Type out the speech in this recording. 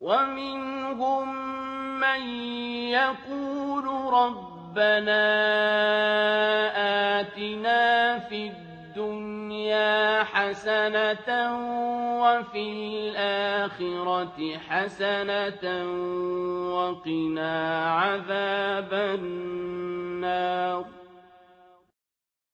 وَمِنْهُم مَّن يَقُولُ رَبَّنَا آتِنَا فِي الدُّنْيَا حَسَنَةً وَفِي الْآخِرَةِ حَسَنَةً وَقِنَا عَذَابَ النَّارِ